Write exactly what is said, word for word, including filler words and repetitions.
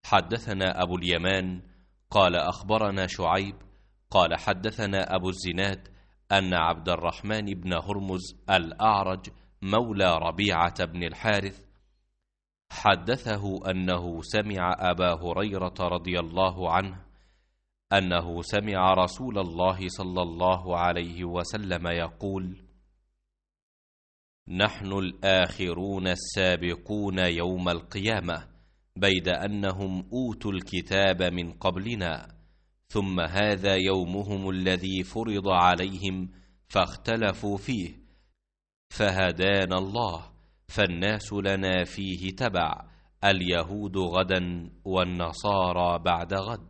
حدثنا أبو اليمان قال أخبرنا شعيب قال حدثنا أبو الزناد أن عبد الرحمن بن هرمز الأعرج مولى ربيعة بن الحارث حدثه أنه سمع أبا هريرة رضي الله عنه أنه سمع رسول الله صلى الله عليه وسلم يقول: نحن الآخرون السابقون يوم القيامة، بيد أنهم أوتوا الكتاب من قبلنا، ثم هذا يومهم الذي فرض عليهم فاختلفوا فيه، فهدانا الله، فالناس لنا فيه تبع، اليهود غدا والنصارى بعد غد.